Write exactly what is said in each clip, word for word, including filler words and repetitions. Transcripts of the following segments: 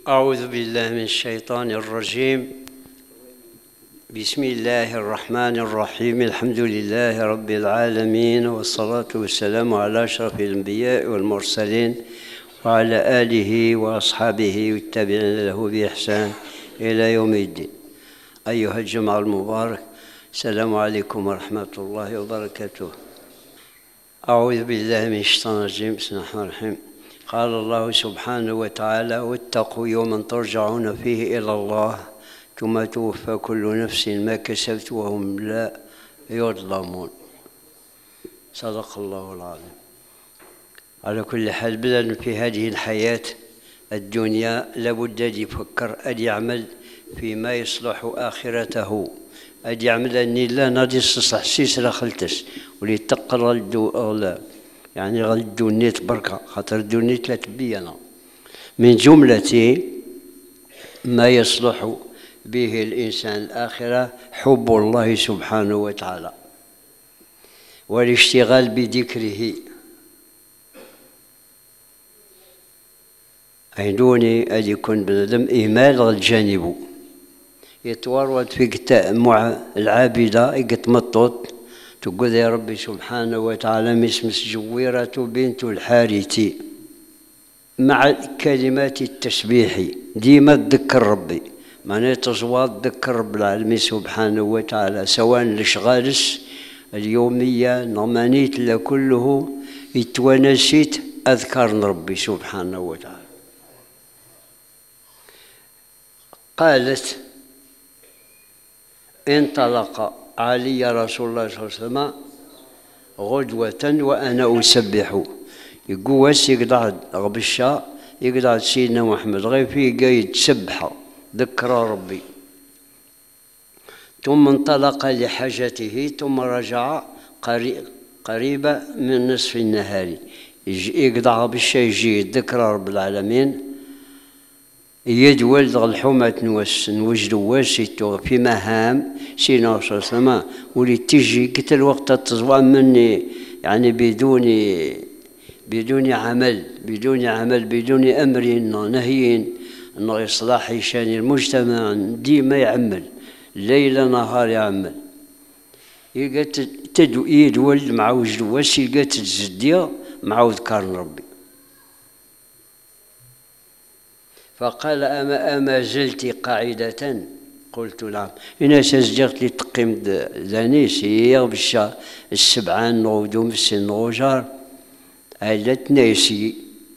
أعوذ بالله من الشيطان الرجيم. بسم الله الرحمن الرحيم. الحمد لله رب العالمين، والصلاة والسلام على أشرف الأنبياء والمرسلين وعلى آله وأصحابه والتابعين له بإحسان إلى يوم الدين. أيها الجماعة المبارك، السلام عليكم ورحمة الله وبركاته. أعوذ بالله من الشيطان الرجيم. بسم الله الرحمن الرحيم. قال الله سبحانه وتعالى: واتقوا يوما ترجعون فيه إلى الله ثم توفى كل نفس ما كسبت وهم لا يظلمون. صدق الله العظيم. على كل حال، بدلا في هذه الحياة الدنيا لابد أن يفكر أن يعمل فيما يصلح آخرته، أن يعمل أني لا نادي استصلح سيسرة خلتس ولي تقر غلدو أغلا، يعني غلدو نيت بركة خاطر دونيت لا تبينا. من جملة ما يصلح به الإنسان الآخرة حب الله سبحانه وتعالى والاشتغال بذكره. عينوني أن يكون بنادم إهمال الجانب يتورط في كتاب مع العابدة يتمطط تقول يا ربي سبحانه وتعالى مسمس جويرة بنت الحارث مع كلمات التسبيح ديما تذكر ربي، معناها تصوات تذكر رب العالمين سبحانه وتعالى، سواء الاشغالس اليومية نمانيت لكله يتونسيت أذكار ربي سبحانه وتعالى. قالت: انطلق علي رسول الله صلى الله عليه وسلم غدوة وأنا أسبح. يقوس يقعد غبشا يقعد سيدنا محمد غير فيه قايد سبحة ذكر ربي، ثم انطلق لحاجته ثم رجع قريبا من نصف النهار. يقعد غبشا يجي ذكر رب العالمين يدول الحومة نوجد واسيتو في مهام سيدنا صلى الله عليه وسلم ولي تجي قلت الوقت التزوى مني، يعني بدون بدون عمل بدون عمل بدون أمر نهي أنه إصلاح شان المجتمع ديما يعمل ليل نهار يعمل. يدول مع وجد واسي قالت تزديا مع ذكر ربي. فقال: أما أما زلت قاعدة؟ قلت: نعم. إنا سجرت لي تقيم ذانيس يغبشا السبعان نغدو مسن نغجار عيلت ناسي.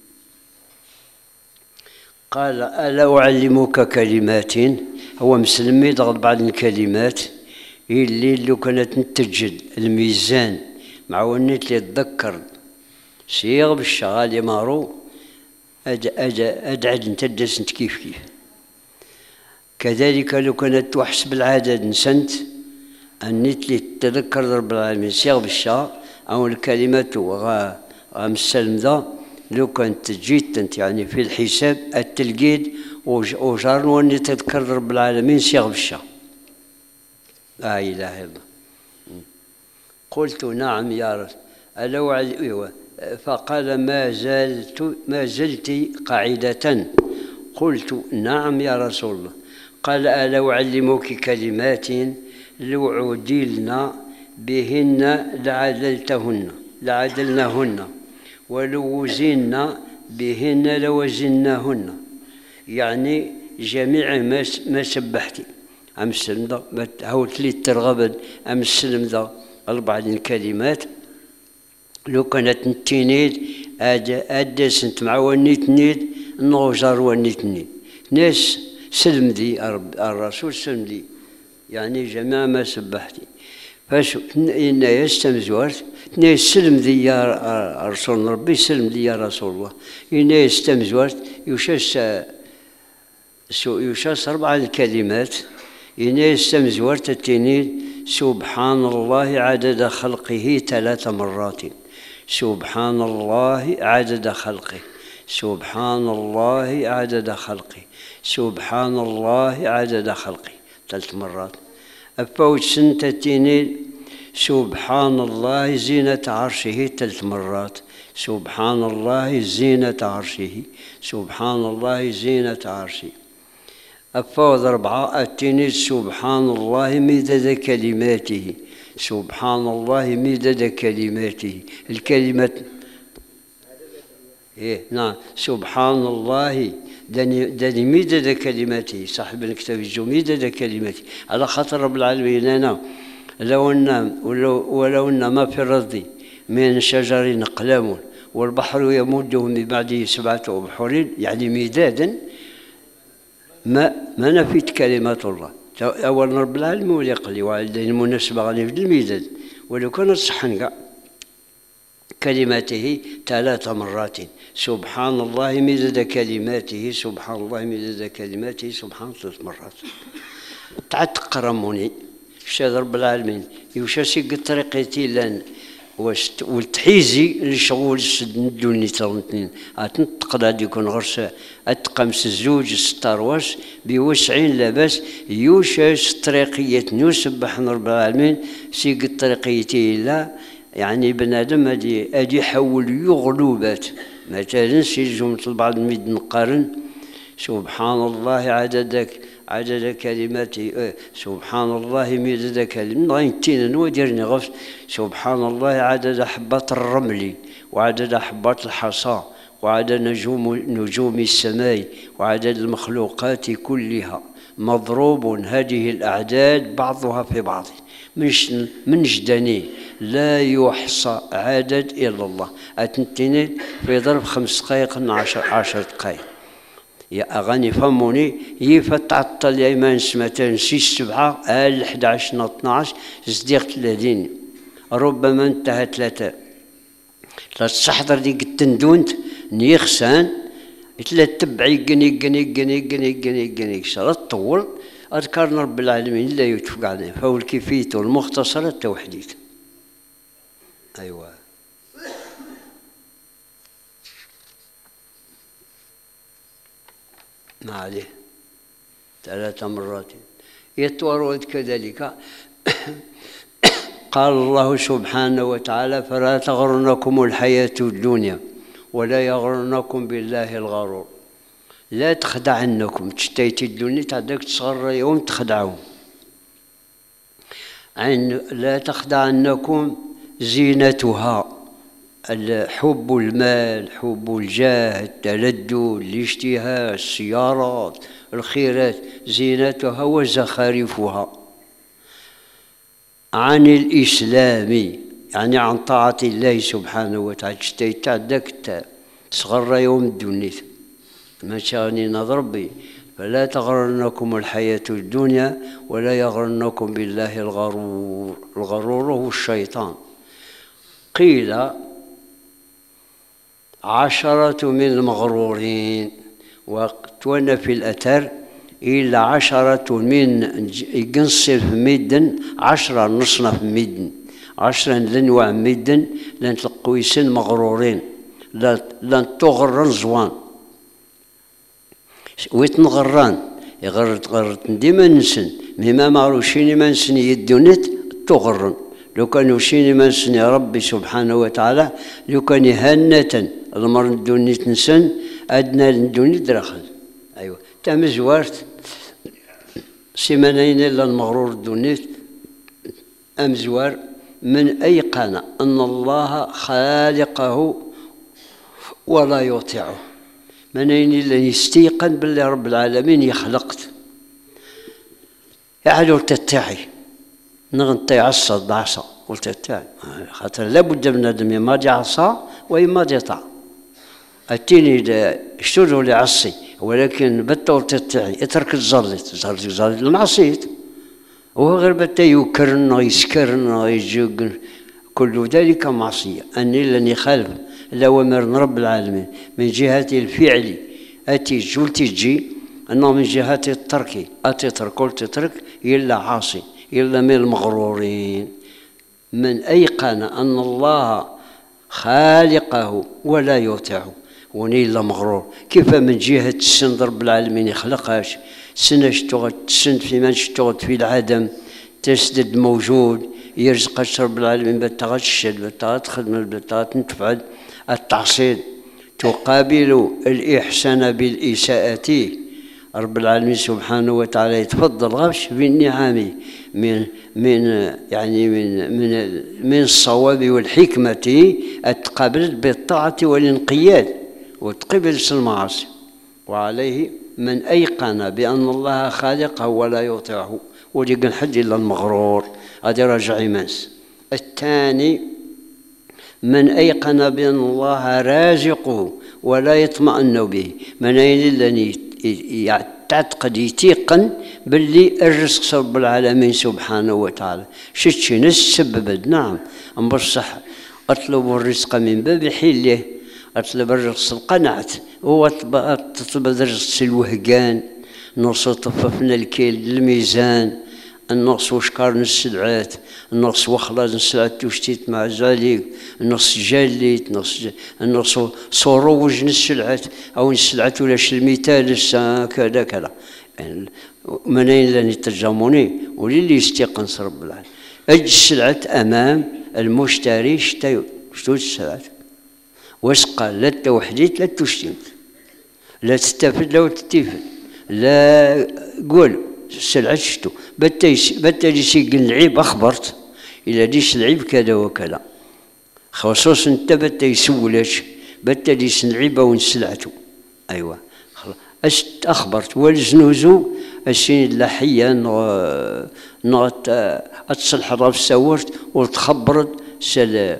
قال: ألا أعلمك كلمات؟ هو مسلمي ضغط بعض الكلمات اللي لو كانت نتجد الميزان مع ونيت لي تذكر سيغ بالشغال مارو أدعد نتدس نت كيف كيف. كذلك لو كانت تحسب العدد نسنت أنيت لي تذكر رب العالمين سيغ بالشا أو الكلمات وغا مسلم ذا لو كانت جيت انت يعني في الحساب التلقيد وجار واني تذكر رب العالمين سيغ بالشا. لا إله إلا الله. قلت: نعم يا رسول الله. فقال: ما زلت ما زلت قاعدة؟ قلت: نعم يا رسول الله. قال: ألا أعلمك كلمات لو عدلنا بهن لعدلتهن لعدلناهن ولو وزنا بهن لوزناهن. يعني جميع ما ما سبحتي أم السلم ذا ما هاولت لي ترغب أم السلم ذا أربع الكلمات لو كانت نتينيد أدس انت مع ونيت نيد نوجر ونيت نيد ناس سلم ذي الرسول سلم ذي يعني جميع ما سبحتي. فاش إن يستمزورت ناس سلم ذي يا رسول ربي سلم ذي يا رسول الله. إن يستمزورت يشاس يشاس أربع الكلمات. إن يستمزورت التنيد سبحان الله عدد خلقه ثلاث مرات. سبحان الله عدد خلقه. سبحان الله عدد خلقه. سبحان الله عدد خلقه ثلاث مرات. أفوت سنتتين سبحان الله زينة عرشه ثلاث مرات. سبحان الله زينة عرشه، سبحان الله زينة عرشه. الفوض أربعة التنين سبحان الله مدد كلماته، سبحان الله مدد كلماته. الكلمة إيه نعم سبحان الله داني داني مدد كلماته. صاحب الكتاب يجو مدد كلماته على خاطر رب العالمين. أنا لو أن ولو, ولو أن ما في الأرض من شجر أقلام والبحر يمده من بعده سبعة أبحر يعني مدادا ما ما نفيت كلمات الله. أول رب العالمين هو اللي قال لي وعلى المناسبة غادي في المداد ولو كان صحن كاع كلماته ثلاث مرات. سبحان الله مدد كلماته، سبحان الله مدد كلماته، سبحان ثلاث مرات. تعال تقرموني شاد رب العالمين يوشاسي طريقتي لان والتحيزي لشغل السد ندوني ترنتنين اتنتقد هادي يكون غرس اتقمس الزوج ستارواش بوسعين لاباس يوشاس طريقية نسبح رب العالمين سيق طريقيتي لا يعني بنادم هادي هادي يحول يغلوبات مثلا سي جملة البعض ميد نقارن سبحان الله عددك عدد كلماته اه سبحان الله مدد كلمة غاينتين نوديرني غفت سبحان الله عدد حبات الرمل وعدد حبات الحصى وعدد نجوم نجوم السماء وعدد المخلوقات كلها مضروب هذه الأعداد بعضها في بعض مش من جدني لا يحصى عدد إلا الله. أتنتيني في ضرب خمس دقائق من عشر عشر دقائق يا أغاني فهموني يفتعطل يا إيمان سمتين سيس سبعة آل أحد عشر اثناش صديق ثلاثين ربما انتهى ثلاثة ثلاث تحضر ديك التندونت نيخسان ثلاث تبعي قني قني قني قني قني قني شرط طول أذكرنا رب العالمين لا يتفق عليه فهو الكيفية والمختصرة التوحيد. أيوة ما عليه ثلاث مرات يتورد كذلك. قال الله سبحانه وتعالى فلا تغرنكم الحياة الدنيا ولا يغرنكم بالله الغرور. لا تخدعنكم تشتيتي الدنيا تعدك تصغر يوم تخدعون عن لا تخدعنكم زينتها حب المال حب الجاه التلذذ الاشتهاء السيارات الخيرات زينتها وزخارفها عن الإسلام يعني عن طاعة الله سبحانه وتعالى تشتيت عندك تصغر يوم الدنيا ما شاني نضربي فلا تغرنكم الحياة الدنيا ولا يغرنكم بالله الغرور. الغرور هو الشيطان. قيل عشرة من المغرورين وتوانا في الأثر إلا عشرة من ينصف ميدن عشرة نصنف ميدن عشرة لنوع ميدن لن تلقويسن مغرورين لن تغرن زوان ويتنغران يغرد غرد ديما نسن مما معروشين ما نسن يدونت تغرن لو كانوا شيني ما نسن يا ربي سبحانه وتعالى لو كان هنة المر دونيت نسن أدنى دونيت دراخل. أيوة تم زوارت سيمانين إلا المغرور دونيت أم زوار من أيقن أن الله خالقه ولا يطيعه منين إلا يستيقن بالله رب العالمين يخلقت يعلو تتعي نغنطي عصا بعصا قلت تتعي خاطر لابد من ادم ما دي عصا وإما دي طع اتيني اشتروا لي عصي ولكن بطل تتعي اترك الزلط زلط زلط المعصيت وهو غير بتا يكرن يسكرن يجوق كل ذلك معصية أني لن يخالف الأوامر رب العالمين من جهة الفعل أتي جول تجي أنه من جهة الترك أتترك وتترك إلا عاصي إلا من المغرورين من أيقن أن الله خالقه ولا يطيعه وني إلا مغرور. كيف من جهة السن رب العالمين يخلقهاش سنة اشتغلت سن في من اشتغلت في العدم تسدد موجود يرزقك رب العالمين بتغتشد بتغتخدم بتغتنتفعل التعصيب تقابل الإحسان بالإساءة. رب العالمين سبحانه وتعالى يتفضل غش بالنعم من من يعني من من من الصواب والحكمة تقابلت بالطاعة والانقياد وتقبل المعاصي. وعليه من أيقن بأن الله خالقه ولا يطيعه ولقى حد إلا المغرور هذا راجع إيمانس. الثاني من أيقن بأن الله رازقه ولا يطمئن به، من أين يعتقد يتيقن باللي الرزق رب العالمين سبحانه وتعالى شتشي نسبب. نعم بصح أطلب الرزق من باب حله، أطلب الرزق القنعت، هو تطلب الرزق الوهقان، نص طففنا الكيل الميزان، النقص وشكار السلعات، النقص وخلاص السلعات وشتيت مع ذلك، النقص جاليت، النقص النقص صروج السلعات أو السلعات ولا المثال كذا كذا. يعني من أين لن يترجموني وللي يستيقن رب العالمين. أجي السلعات أمام المشتري شتى شتو السلعات واسقى لا توحديت لا تشتمت لا تستفد لا تستفد لا قول السلعة شتو بالتالي سيقن العيب أخبرت إلا ديش العيب كذا وكذا خصوصا انت بتا يسولش بالتالي سنعيبه ونسلعته. أيوة خلاص أخبرت والزنوزو السين اللحية نغت أتصلح راف سورت وتخبرت سل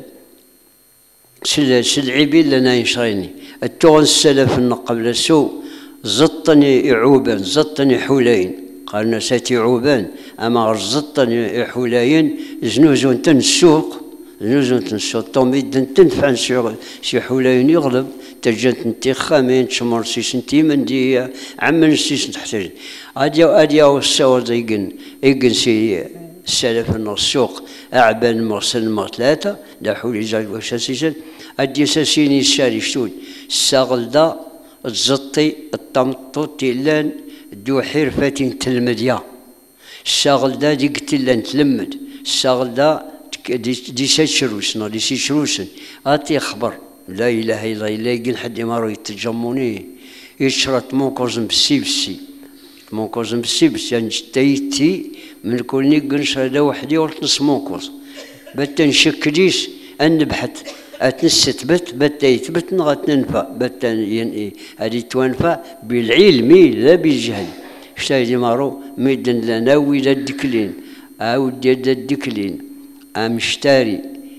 سل سلعيبين لنا يشريني التوغن السلف قبل السوء زطني عوبا زطني حولين قالنا ساتي عوبان أما رزطني حولين زنوزون تنسوق زنوزون تنسوق طوميد تنفع شي حولين يغلب تجنت انتي خامين تشمر سيس انتي مندي عمل سيس تحتاج اديا اديا والسواد يقن يقن سي السلف السوق اعبان مرسل مر ثلاثه لا حولي جاي واش سيسن ادي ساسيني الشاري شتون الساغلدا الزطي الطمطو تيلان دو حرفة تلمديا الشاغلدا دي قتلان تلمد الشاغلدا دي سيشروسنا دي سيشروسن اتي خبر لا اله الا الله يقول حد ما يتجموني يشرط موكوزن بسي بسي موكوزن بسي بسي يعني تيتي من كل نيقن شردا وحدي ورتنس موكوز بتا نشكليش نبحث اتنست بت بتا يثبت نغت ننفع بتا ينئي هذه توانفع بالعلم لا بالجهل. شتاي دي مارو ميدن لنا ويدا الدكلين او ديال الدكلين امشتاري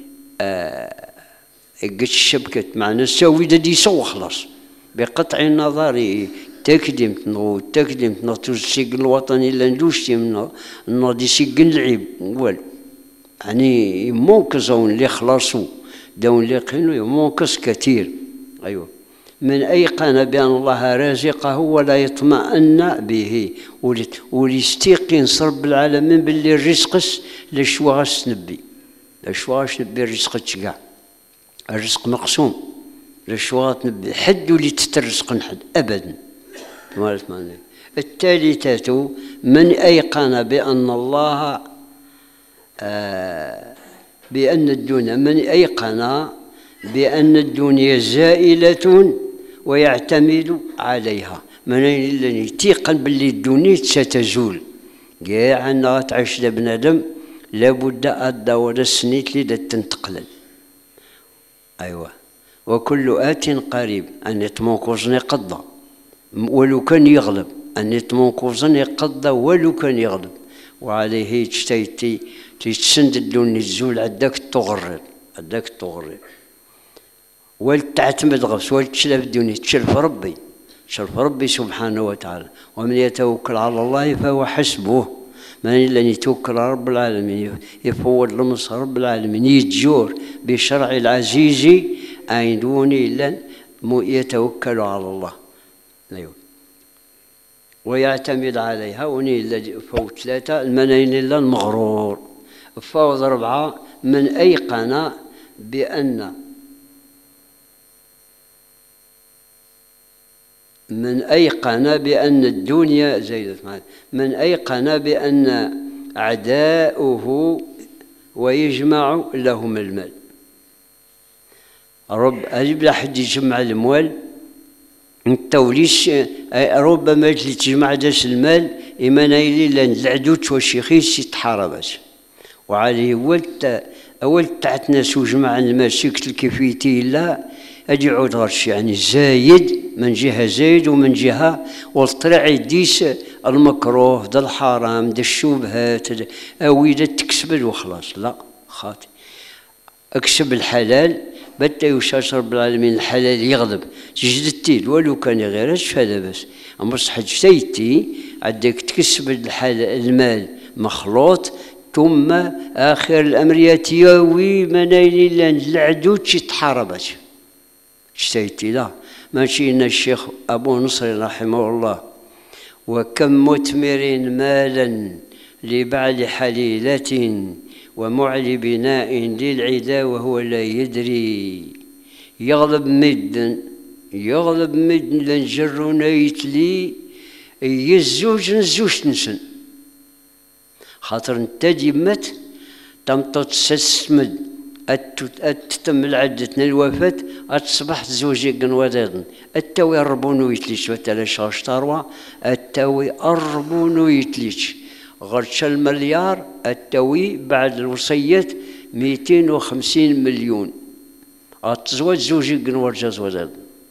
آه قد الشبكة معنا نسوي دا دي سو خلاص بقطع النظر تكدمت نو تكدمت نو السجن الوطني اللي ندوشتي منه نو دي سجن العيب والو يعني موكزون اللي خلاصو دون اللي قينو موكز كثير. ايوه من ايقن بان الله رازقه ولا يطمئن به وليستيقن رب العالمين باللي الرزقس لشوا غاس نبي لشوا غاس نبي الرزق تشقع الرزق مقسوم لشواط نبي حد ولي تترزق نحد ابدا. الثالثة من ايقن بان الله آه بان الدنيا من ايقن بان الدنيا زائلة ويعتمد عليها من اللي يتيقن باللي الدنيا ستزول كاع انها تعيش لبنادم لابد الدور السنيت اللي تنتقلل. أيوة وكل آت قريب أن يتموكوزن يقضى ولو كان يغلب أن يتموكوزن يقضى ولو كان يغلب. وعليه تشتيتي تسند الدنيا الزول عداك تغرر عداك تغرر ولتعتمد غفص ولتشلف الدنيا تشلف ربي تشلف ربي سبحانه وتعالى. ومن يتوكل على الله فهو حسبه من اللي يتوكل على رب العالمين يفوض لمص رب العالمين يتجور بشرع العزيز أين دوني إلا يتوكل على الله. أيوه ويعتمد عليها وني الذي فوت ثلاثة المنين إلا المغرور. فوض أربعة من أيقن بأن من أيقن بأن الدنيا زيدت من أيقن بأن أعداؤه ويجمع لهم المال رب بلا حد يجمع الموال انت وليش ربما اللي تجمع داس المال اما نايلي لان العدود والشيخيس يتحاربش وعليه ولت اول تاعت ناس وجمع المال شكل كيفيتي لا اجي عود غرش يعني زايد من جهه زايد ومن جهه والطلع يديس المكروه دا الحرام دا الشبهات او اذا تكسب وخلاص لا خاطي اكسب الحلال بتا يوشاش رب العالمين الحلال يغضب جدتي ولو كان غيرش فهذا بس اما صح جتيتي عندك تكسب الحلال المال مخلوط ثم اخر الامر يتياوي منايل لان العدو تحاربت جتيتي لا ماشي ان الشيخ ابو نصر رحمه الله وكم مثمر مالا لبعل حليلة ومعل بناء للعدا وهو لا يدري يغلب مد يغلب مد لنجر نيتلي يزوج نزوج نسن خاطر انت ديمت تمطط سسمد أتتم العدتنا الوفاة أتصبح زوجي قنوادن التوي أربونو يتليش وتلاش غشتاروا التوي أربونو يتليش غرش المليار التوي بعد الوصية مئتين وخمسين مليون أتزوج زوجي قنواد جازوادن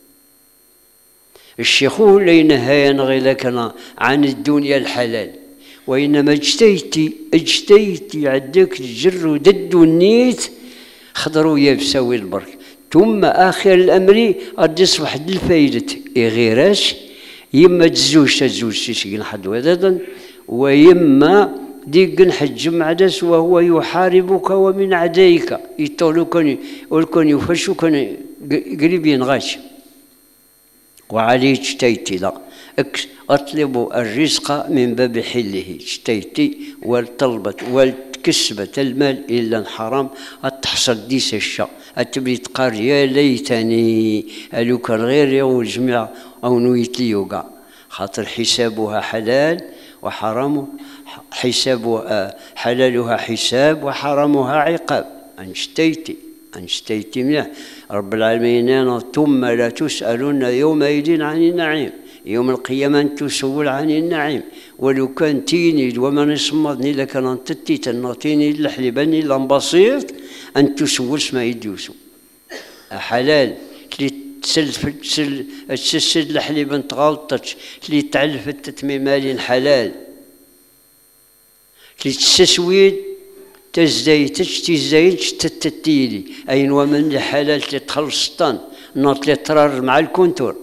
الشيخو لينا هاين غيلكنا عن الدنيا الحلال وإنما اجتيتي اجتيتي عدك الجر ودد النيت خضروا يبساوي البرك ثم آخر الأمر غادي يصبح د الفايدة غيراش يما تزوج تزوج تسكن حد ودادا ويما ديك نحجم عدس وهو يحاربك ومن عدائك يطولك ولكن يفشك قريب ينغاش وعليه اجتيتي لا أطلب الرزق من باب حله اجتيتي والطلبة والكسبة المال إلا الحرام أتحصل ديس الشا أتبري تقار يا ليتني ألو كان غير يوم الجميع أو نويت لي يوقع خاطر حسابها حلال وحرامه حسابها حلالها حساب وحرامها عقاب أنشتيتي أنشتيتي مليح رب العالمين ثم لا تسألون يومئذ عن النعيم يوم القيامة تسول عن النعيم ولو كان تيني ومن يصمدني لكان انتتي تنطيني لحلبني لنبسيط أن تسول اسمها يدوسو حلال اللي تسل تسل تسد الحليب تغلطتش اللي تعلفت تتميمالين حلال اللي تسسويد تزايتش تزايتش تتتيلي أين ومن الحلال تتخلصتان ناط لي ترار مع الكونتور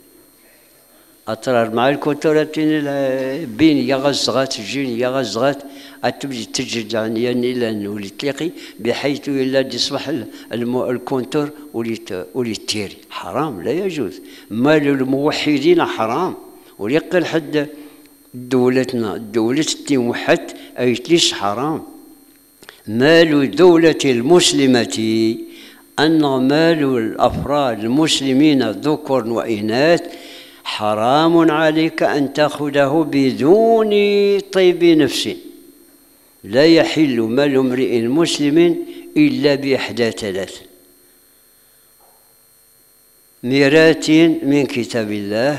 أترار مع الكونتور بين يا غزغات جين يا غزغات أتبدي تجد عن يعني لأنه اللي تلاقي بحيث إلا يصبح الكونتور ولي تيري حرام لا يجوز مال الموحدين حرام وليقل حد دولتنا دولة الموحد أيتليش حرام مال دولة المسلمة أن مال الأفراد المسلمين ذكر وإناث حرام عليك أن تأخذه بدون طيب نفس لا يحل مال امرئ مسلم إلا بإحدى ثلاث ميراث من كتاب الله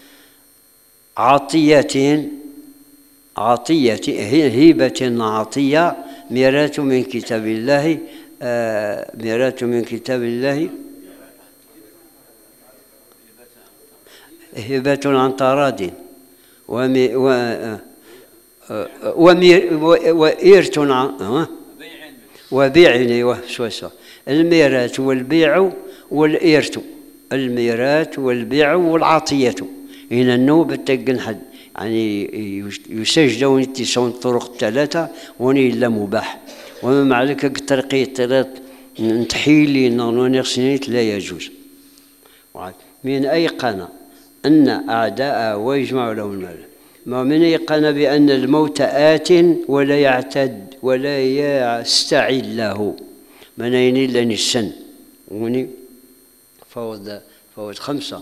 عطية عطية هبة عطية ميراث من كتاب الله آه ميراث من كتاب الله هبة عن تراض ومي و وإرث عن وبيع وسوسة الميراث والبيع والإرث الميراث والبيع والعطية هنا النوبة تقن حد يعني يسجدون يتسون الطرق الثلاثة وني إلا مباح وما معلك الطريقية ثلاث نتحيلي نغسنيت لا يجوز من أيقن أن أعداء ويجمع لهم المال ما من أيقن بأن الموت آت ولا يعتد ولا يستعد له من أين إلا السن وني فوض فوض خمسة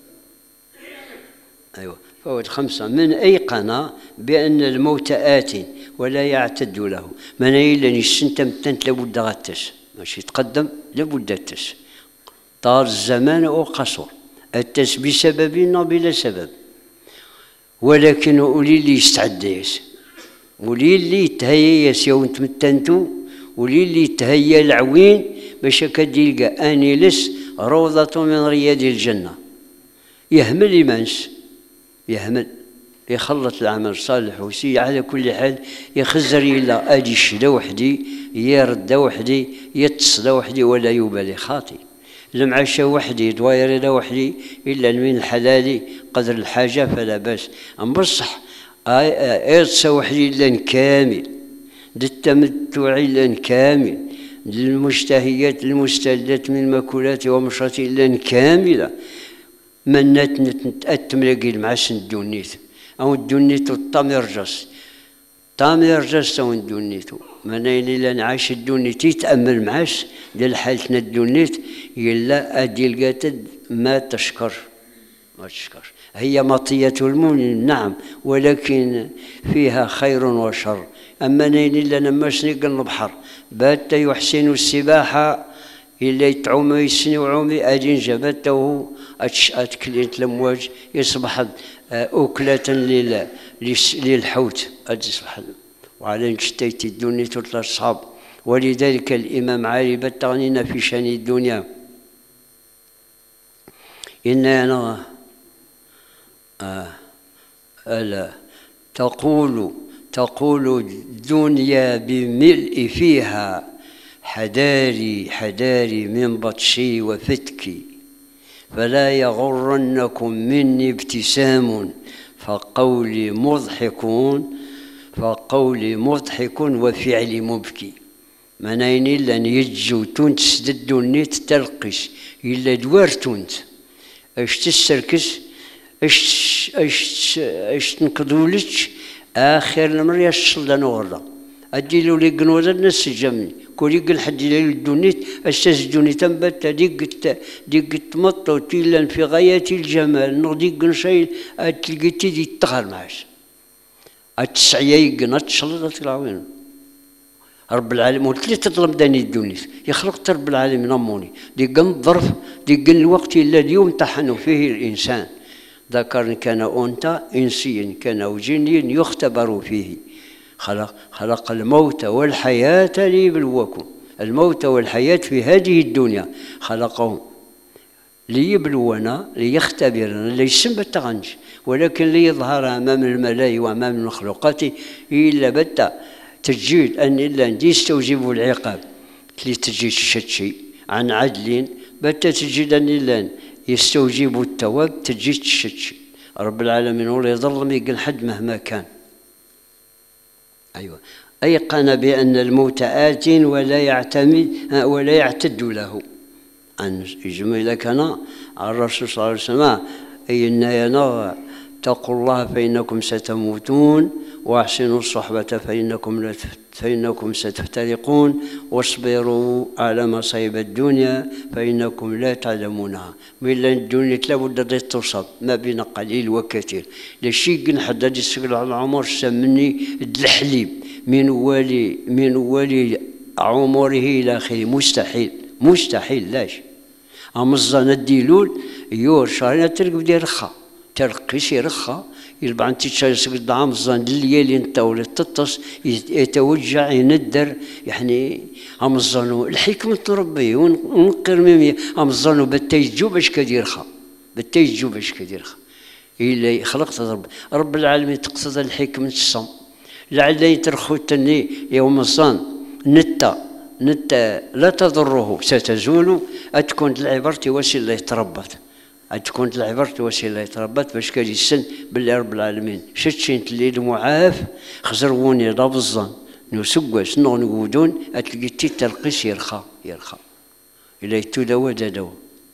أيوة فوض خمسة من أيقن بأن الموت آت ولا يعتد له من أين إلا السن تمتنت لابد غتش ماشي يتقدم لابد تش طال الزمان وقصر، التس بسبب أو بلا سبب، ولكن ولي اللي يستعد ياس، ولي اللي يتهيا ياس يوم تمتنتو، ولي اللي يتهيا العوين باش كديلقى اني لس روضة من رياض الجنة. يهمل يمانس، يهمل يخلط العمل الصالح وسي على كل حال يخزر إلا أدي الشدا وحدي، يرد وحدي، يتصل وحدي، ولا يبالي خاطي. المعشة وحدي، دواير إلى وحدي، إلا من الحلال قدر الحاجة فلا بأس. أم بصح إرتسى وحدي إلا كامل، للتمتع إلا كامل، للمشتهيات المستلذات من المأكولات ومشرات إلا كاملة، منات نتأتم المعسن الدونيت أو الدونيت الطامر جس طامر جس أو الدونيت منين إلا نعيش الدونيت يتأمل معاش ديال حالتنا الدونيت يلا أدي القاتد ما تشكر ما تشكر. هي مطية المؤمن نعم، ولكن فيها خير وشر. أما نين إلا نماش نقل البحر بات يحسن السباحة إلا يتعوم يسني وعومي أجين جبته أتكليت الأمواج يصبح أكلة للحوت أتصبح. وعلى نشتيت الدنيا تطلع الصحاب. ولذلك الإمام علي بتغنينا في شأن الدنيا إن أنا آه ألا تقول تقول الدنيا بملء فيها حذاري حذاري من بطشي وفتكي، فلا يغرنكم مني ابتسام فقولي مضحكون فقولي مضحك وفعلي مبكي. منين إلا يجو تونت سددو النيت تلقش إلا دوار تونت اش تسركس اش اش اش تنقذولش آخر المرة يشلدن غرة أديلو لي قنوذا الناس جمني كل يقل حد يلي الدونيت أستاذ الدونيت تنبت ديك ديك تمطو تيلان في غاية الجمال نغديك نشيل أتلقيتي دي تغار معاش التسعية يقن أتشلد العوين. رب العالمين وثلاثة تطلب داني الدونيت يخلق رب العالمين أموني ديك الظرف ديك الوقت الذي يمتحن فيه الإنسان، ذكر كان أنثى إنسيا كان أو جنيا يختبر فيه. خلق, خلق الموت والحياة ليبلوكم، الموت والحياة في هذه الدنيا خلقهم ليبلونا ليختبرنا ليس بالتغنج، ولكن ليظهر أمام الملائكة وأمام المخلوقات إلا بتا تجيد أن إلا يستوجب العقاب لتجيد الشتشي عن عدل بتا تجيد أن إلا يستوجب التواب تجيد الشتشي. رب العالمين ولا يظلم يقل حد مهما كان. أيوة أيقن بأن الموت آت ولا يعتمد ولا يعتد له. أن يجمع كان على الرسول صلى الله عليه وسلم أي النيانا اتقوا الله فإنكم ستموتون واحسنوا الصحبة فإنكم لا فإنكم ستفترقون واصبروا على مصائب الدنيا فإنكم لا تعلمونها. من الدنيا لابد أن توصل ما بين قليل وكثير. لشي نحدد السجل على العمر سمني الحليب من ولي من ولي عمره إلى آخره مستحيل مستحيل لاش. أما الظن الديلول يور شهرين ترقب ديال رخا ترقيش رخا يربع انت تشارك الدعام الظن الليالي انت ولا تطس يتوجع يندر يعني هم الظن الحكمة ربي ونقر ميمية هم الظن بتيجو باش كدير خا بتيجو باش كدير خا إلا خلقت رب رب العالمين تقصد الحكمة الصم لعل يترخو تني يوم الظن نتا نتا لا تضره ستزول أتكون العبرة وسيلة يتربط تكون العبرة وسيلة يتربط باش كان يسن بالله رب العالمين شتشين الليل معاف خزروني راب الظن نسقوس نغنقودون أتلقي تلقيس يرخى يرخى إلا يتودوا دادوا.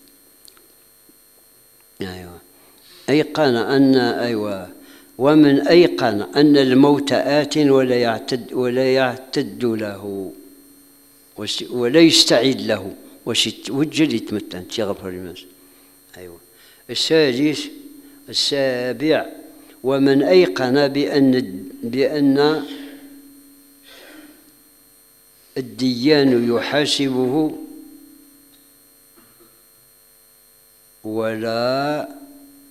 أيوة أيقن أن أيوة ومن أيقن أن الموت آت ولا يعتد ولا يعتد له ولا يستعيد له وجل يتمتن يغفر الناس. أيوة السادس السابع ومن أيقن بأن بأن الديان يحاسبه ولا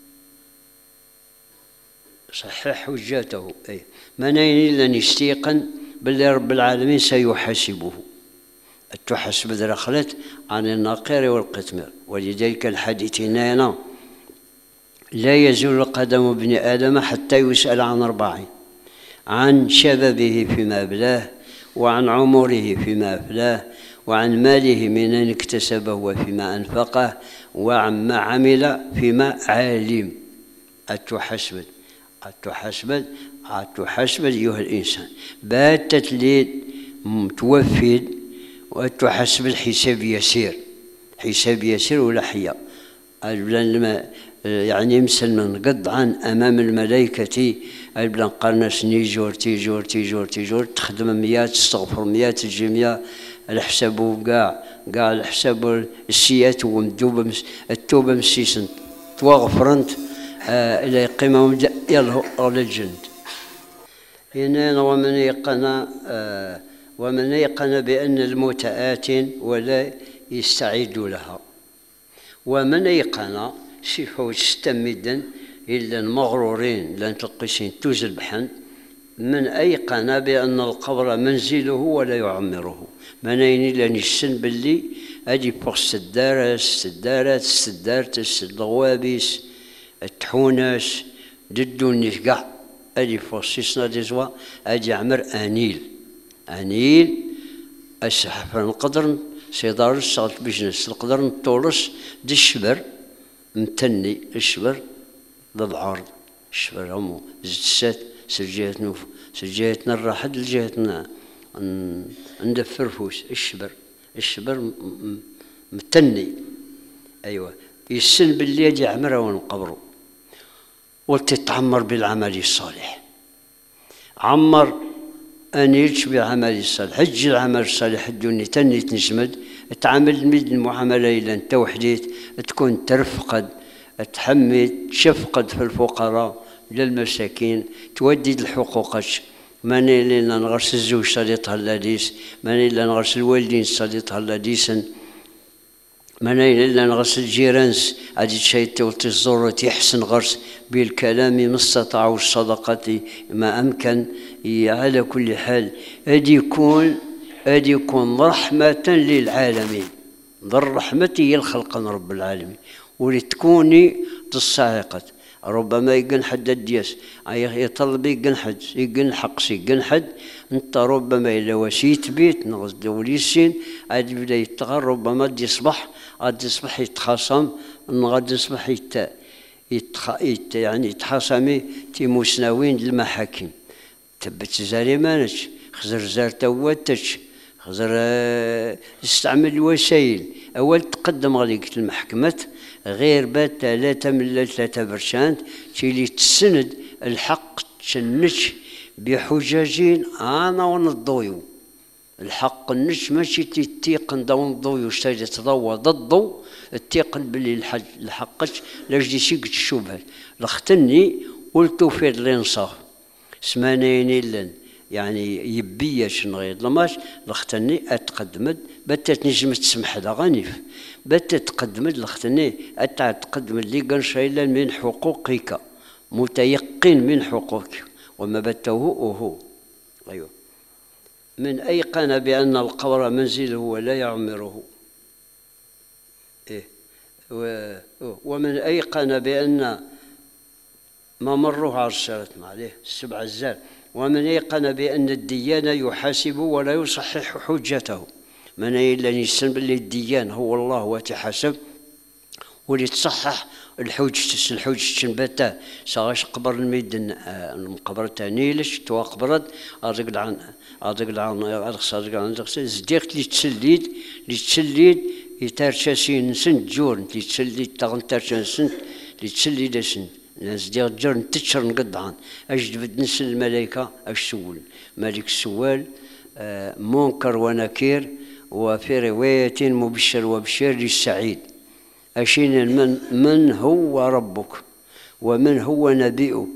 صحح حجته. أي من أين لن يستيقن باللي رب العالمين سيحاسبه. التحسب درخلت عن الناقير والقتمير. ولذلك الحديث هنا لا يزول قدم ابن آدم حتى يسأل عن أربعين: عن شبابه فيما أبلاه، وعن عمره فيما أفلاه، وعن ماله من أين اكتسبه وفيما أنفقه، وعما عمل فيما علم. أتحسب أتحسب أتحسب أيها الإنسان باتت لي متوفد، وأتحسب الحساب يسير، حساب يسير ولا حيا يعني مسلم قطعا أمام الملائكة. البلان قرناش نيجور تيجور تيجور تيجور تخدم ميات تستغفر ميات تجي مية الحساب كاع كاع الحساب السيات ومدوبة التوبة مسيسن توغفرنت آه إلى قيمة يلا على الجند. هنا ومن يقن آه ومن يقن بأن الموت آت ولا يستعد لها. ومن يقن شيفو استمدا إلا المغرورين لن تلقسين توزل بحن من أيقن بأن القبر منزله ولا يعمره. من أين لن يسن باللي أجي بوغ السدارة السدارات السدارت الغوابيس التحوناس ددو النفقع أجي بوغ سيسنا ديزوا أجي عمر أنيل أنيل السحفة القدر سيدار السغط بجنس القدر نطولس دي الشبر متني الشبر ضد عرض الشبر همو زدسات سجيتنا سجيتنا الراحد لجيتنا ندفر فوس الشبر الشبر متني. أيوة يسن باللي يجي عمره ونقبره وتتعمر بالعمل الصالح. عمر أن يجي بالعمل الصالح حج العمل الصالح الدنيا تني تنجمد تعامل مد المعاملة إلى أنت وحديت تكون ترفقد تحمي تشفقد في الفقراء للمساكين تودي الحقوقك. ماني لنا نغرس الزوج صديقها اللاديس، ماني لنا نغرس الوالدين صديقها اللاديسن، ماني لنا نغرس الجيرانس عادي شيء تولتي الزورة يحسن غرس بالكلام ما استطاعوا الصدقة ما أمكن. على كل حال هذه يكون هذه يكون رحمة للعالمين. ذا الرحمة هي الخلق رب العالمين ولتكوني تصاعقت. ربما يقن حد الدياس يطلب يقن حد يقن حقس يقن حد انت ربما إلا وسيت بيت نغز دوليسين عاد بدا يتغر ربما غادي يصبح غادي يصبح يتخاصم غادي يصبح يت يتخ... يت... يعني يتخاصمي تيموسناوين المحاكم تبت زاري مانش خزر زار تواتش خزر استعمل الوسائل أول تقدم غاديك المحكمة غير بات ثلاثة من ثلاثة برشانت تيلي تسند الحق تشنش بحجاجين أنا ونضويو الحق النش ماشي تيقن دون الضويو شتاجي تضوى ضدو التيقن باللي الحج الحقش لاجدي شيك الشبهة لختني قلتو في الانصاف سمانين لن يعني يبيش نغير لماش لختني اتقدمت باتت نجم تسمح لها غنيف باتت تقدمت لختني اتقدمت لي قنشيلا من حقوقك متيقن من حقوقك وما بته وهو. ايوه من ايقن بان القبر منزله ولا يعمره. إيه ومن ايقن بان ما مروه عرشرت عليه السبع الزال. ومن ايقن بان الديان يحاسب ولا يصحح حجته. من الا يسلم باللي الديان هو الله وتحاسب واللي تصحح الحوج الحوج تنبتا صاغش قبر الميدن المقبر تاني ليش تو قبرت ارجع عن ارجع عن ارجع عن زديق اللي تسليد اللي تسليد يترشاسين سنت جور اللي تسليد تاغن ترشان سنت اللي تسليد سنت ناس ديال جور تتشر نقطعن اش بدنس الملائكه اش سول ملك السوال آه منكر ونكير وفي روايه مبشر وبشير للسعيد. أشين من من هو ربك ومن هو نبيك.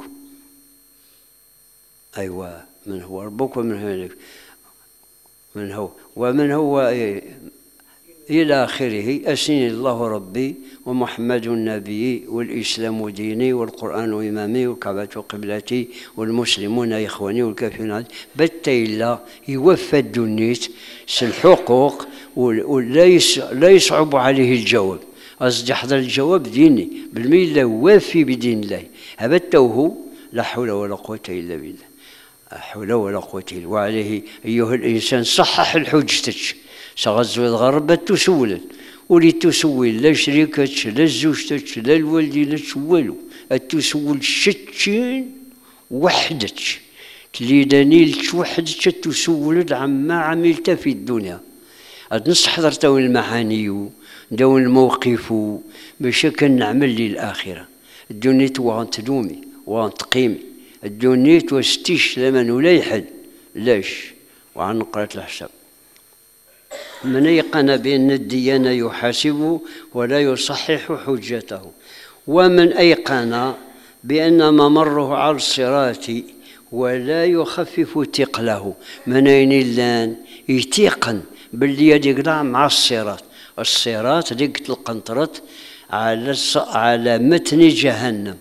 أيوة من هو ربك ومن هو من هو ومن هو إلى آخره. أسني الله ربي ومحمد نبيي والإسلام ديني والقرآن إمامي والكعبة قبلتي والمسلمون إخواني والكافرون بت إلا يوفى الدنيت الحقوق ولا لا يصعب عليه الجواب. قصدي حضر الجواب ديني بالمية وافي بدين الله هبته لا حول ولا قوة إلا بالله. لا حول ولا قوة إلا. وعليه أيها الإنسان صحح الحجتك سغزو الغربة تسولا ولي تسول لا شريكتك لا زوجتك لا الوالدين لا تسولو تسول شتين وحدك تلي دانيلك وحدك تسول عما عملت في الدنيا. نص حضرت المعاني دون الموقف باش كنعمل للآخرة. الدنيا وغان تدومي وغان تقيمي الدنيا وستيش لمن ولا يحد لاش وعن قرأة الحساب. من أيقن بأن الديانة يحاسب ولا يصحح حجته، ومن أيقن بأن ممره على الصراط ولا يخفف ثقله. من أين اللان يتيقن باللي يدقنا مع الصراط. الصراط دقت القنطرة على على متن جهنم.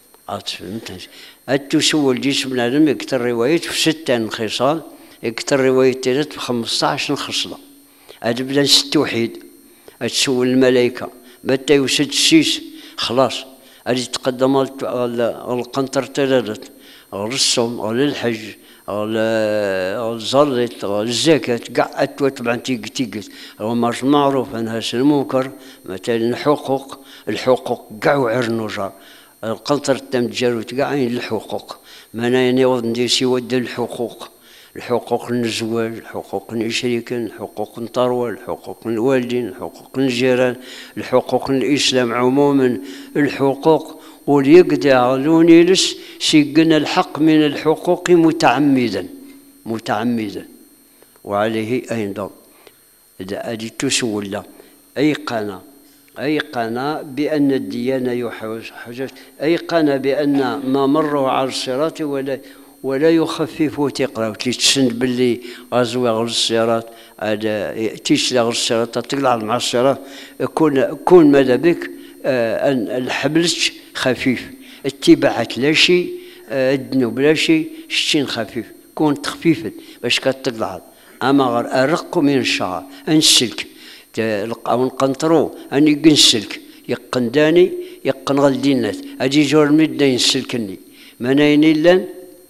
التسول جسم العالم يكتر روايات في ستة خصال يكتر روايات في خمسطاش خصلة. هاد بلا التوحيد تسول الملائكة بتا يوسد السيس خلاص هادي تقدم القنطر تلالت غير الصوم غير الحج غير الزرط غير الزكاة كاع أتوا تبعا تيق تيقت وماش معروف أنها المنكر مثلا الحقوق الحقوق كاع وعرنو جار القنطر تم تجاروت كاع الحقوق ما أنا يوض ندير سوى الحقوق. الحقوق الزواج الحقوق الشريكين الحقوق الثروة الحقوق الوالدين الحقوق الجيران الحقوق الإسلام عموما الحقوق وليقدع لونيلس سيقنا الحق من الحقوق متعمدا متعمدا. وعليه أيضا هذه تسول أيقن أيقن بأن الديانة يحوز أيقن بأن ما مره على الصراط ولا ولا يخفف ثقله. تيتسند باللي غزوة غير الصراط هذا تيسلا غير الصراط تطلع مع الصراط كون كون ماذا بك آه الحبلش خفيف اتباعات لا شيء آه الذنوب لا شيء شتين خفيف كون تخفيفا باش كتطلع. اما غير ارق من الشعر انسلك نلقاو نقنطرو اني نسلك يقن داني يقن غلدينات اجي جور مدة ينسلكني مناين الا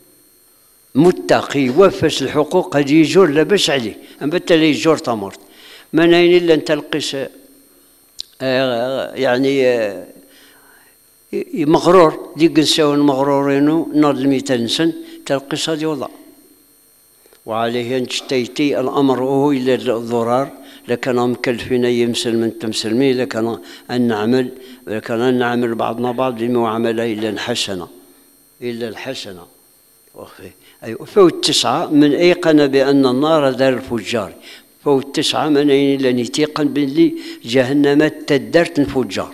متقي وفس الحقوق هذه يجور لاباس عليه اما انت اللي يجور تمرت مناين الا انت تلقيس آه يعني آه مغرور ديك نساون مغرورينو ناض الميتين سن تلقيس هذه وضع. وعليه نشتيتي الامر هو الى الضرار لكن مكلفين يمسل من تمسلمي لكن ان نعمل لكن ان نعمل بعضنا بعض لمعامله الا الحسنه الا الحسنه. أيوة. فوت تسعة من أيقن بأن النار دار الفجار. فوت تسعة من أين لن يتيقن باللي جهنم تدرت الفجار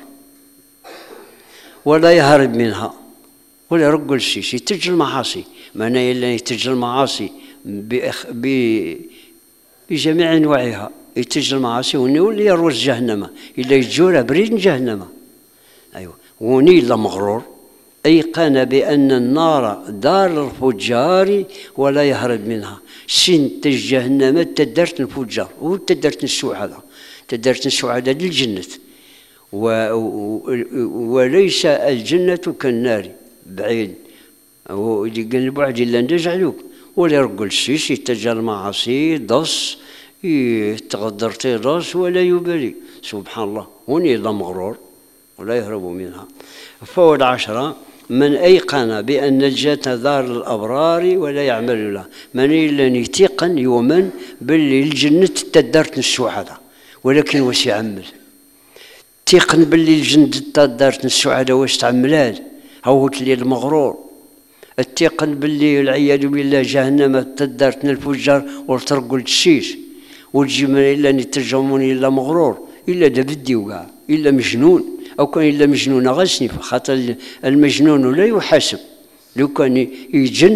ولا يهرب منها ولا يرقل الشيش يتج المعاصي. من أين لن يتج المعاصي بأخ... ب... بجميع أنواعها يتج المعاصي ونولي يروج جهنم إلا يجور بريد جهنم. أيوة. وني إلا مغرور أيقن بأن النار دار الفجار ولا يهرب منها. سنت جهنم تدرت الفجار وتدرت السعادة تدرت السعادة للجنة و... وليس الجنة كالنار بعيد واللي قال البعد إلا نجعلوك ولا يرقل السيس يتجه المعاصي ضص يتغدر تيراس ولا يبالي سبحان الله. وني لا مغرور ولا يهرب منها. فوق العشرة من أيقن بأن الجنة دار الأبرار ولا يعمل لها. من إلا يتيقن يؤمن باللي الجنة تدارت السعادة ولكن واش يعمل. تيقن باللي الجنة تدارت السعادة واش تعملها هو اللي المغرور. التيقن باللي العياذ بالله جهنم تدارت الفجار وترقل الشيش وتجي من إلا يترجمون إلا مغرور إلا دبدي وكاع إلا مجنون أو كان إلا مجنون غسني خاطر المجنون لا يحاسب. لو كان يجن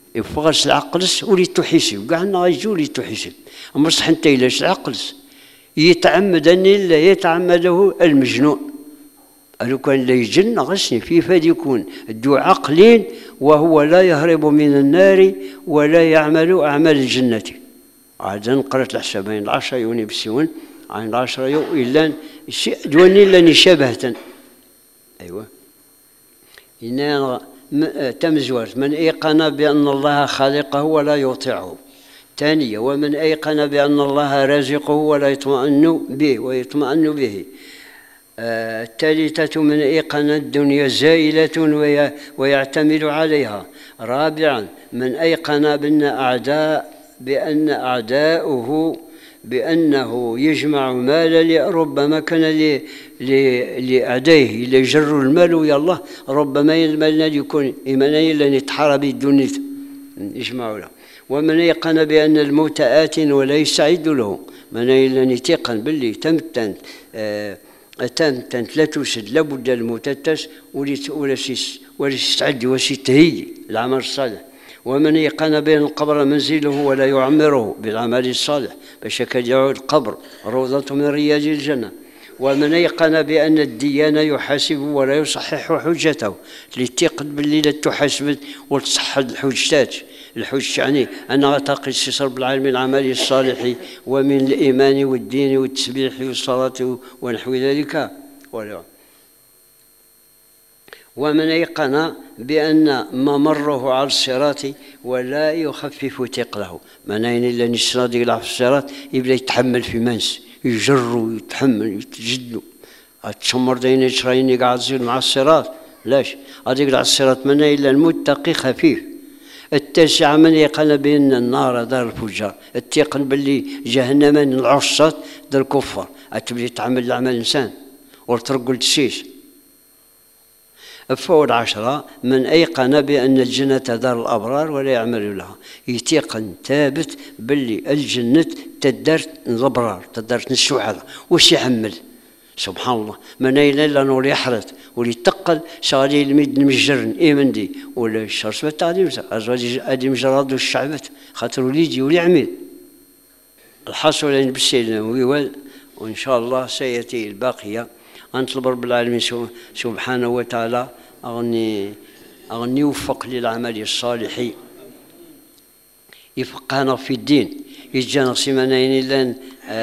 يفغس العقلس ولي تحسب كاع غيجي ولي تحسب. أما صح أنت إلاش العقلس يتعمد أني لا يتعمده المجنون. لو كان لا يجن غسني في فاد يكون ذو عقل وهو لا يهرب من النار ولا يعمل أعمال الجنة. عاد نقرأت الحسابين العشرة يوني بسيون عن العشرة يو إلا دواني لاني شبهة. أيوة إن تمزورت من أيقن بأن الله خالقه ولا يطيعه. ثانية ومن أيقن بأن الله رازقه ولا يطمئن به ويطمئن به. الثالثة من أيقن الدنيا زائلة ويعتمد عليها. رابعا من أيقن بأن أعداء بأن أعداؤه بأنه يجمع مال ربما كان لأعدائه ليجروا المال ويا الله ربما المال يكون إيمانيا لأن يتحارب الدنيا يجمعوا له. ومن يقن بأن الموت آت ولا يستعد له من لأن يتيقن باللي تمتن آه تمتن لا توسد لابد الموتتس ولا يستعد ويستهيئ العمل الصالح. ومن يقن بأن القبر منزله ولا يعمره بالعمل الصالح باش يدعو القبر روضة من رياض الجنة. ومن يقن بأن الديانة يحاسب ولا يصحح حجته لتيقن باللي لا تحاسب وتصحح الحجات. الحج يعني أنها تقيس رب العالمين العمل الصالح ومن الإيمان والدين والتسبيح والصلاة ونحو ذلك. ومن أيقن بأن ممره على الصراط ولا يخفف ثقله. معناه إلا نسرا يلعب في الصراط يبدا يتحمل في منس يجر ويتحمل يتجد تشمر دين يشرايني قاعد يصير مع الصراط لاش غادي يقلع الصراط معناه إلا المتقي خفيف. التاسعة من يقن بأن النار دار الفجار. التيقن باللي جهنم العصات دار الكفار أتبلي تعمل العمل الإنسان وترقل تسيس. فوق العشرة من أيقن بأن الجنة دار الأبرار ولا يعمل لها. يتيقن ثابت باللي الجنة تدار الأبرار تدار السعادة وش يحمل سبحان الله من أين إلا نور يحرث وليتقل شغالي الميد المجرن إيمن دي ولا الشرس بتاعدي أزواج أدي مجرد الشعبت خاطر وليدي ولي عميد الحصول لين بالسيدنا ويوال. وإن شاء الله سيأتي الباقية. أنطلب رب العالمين سبحانه وتعالى أغني أغني يوفق للعمل الصالح يفقهنا في الدين يجانا سيمانين لأن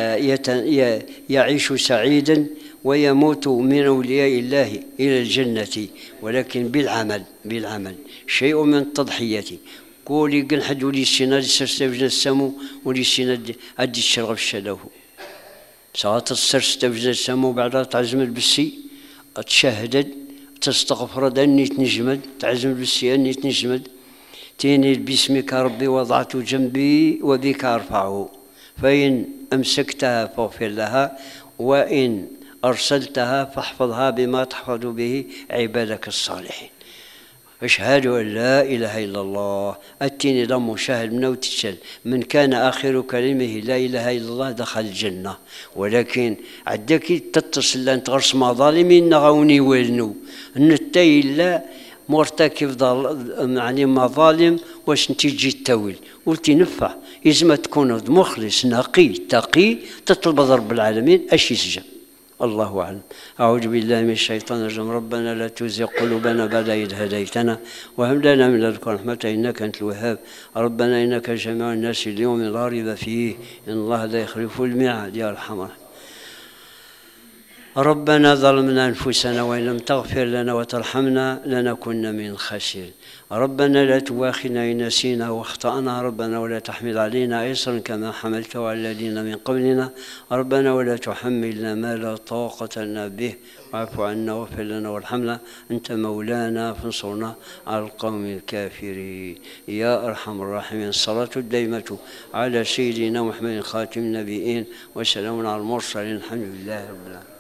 يعيش سعيدا ويموت من أولياء الله إلى الجنة ولكن بالعمل بالعمل شيء من التضحية. قولي قل حد ولي السناد سرستفجنا السمو ولي السناد أدي الشرغب الشلوه ساعات تصير تستفزد السمو بعدها تعزم بالسي تشهد تستغفر دني تنجمد تعزم بالسي أني تنجمد تيني باسمك ربي وضعت جنبي وبك أرفعه فإن أمسكتها فاغفر لها وإن أرسلتها فاحفظها بما تحفظ به عبادك الصالحين. أشهد أن لا إله إلا الله أتيني لم شاهد من وتشل من كان آخر كلمه لا إله إلا الله دخل الجنة. ولكن عدك تتصل لأن تغرس مع ظالمين نغوني ويلنو نتاي لا مرتكب يعني مظالم واش نتيجي التاويل قلت نفع إذا تكون مخلص نقي تقي تطلب رب العالمين أش يسجن. الله أعلم. أعوذ بالله من الشيطان الرجيم. ربنا لا تزغ قلوبنا بعد إذ هديتنا وهب لنا من لدنك رحمة إنك أنت الوهاب. ربنا إنك جميع الناس اليوم لا ريب فيه إن الله لا يخلف الميعاد يا أرحم الراحمين. ربنا ظلمنا أنفسنا وإن لم تغفر لنا وترحمنا لنكن من الخاسرين. ربنا لا تواخذنا إن نسينا واخطأنا. ربنا ولا تحمل علينا إصرا كما حملته على الذين من قبلنا. ربنا ولا تحملنا ما لا طاقة لنا به واعف عنا واغفر لنا وارحمنا أنت مولانا فانصرنا على القوم الكافرين يا أرحم الراحمين. الصلاة الدائمة على سيدنا محمد خاتم النبيين وسلام على المرسلين الحمد لله رب العالمين.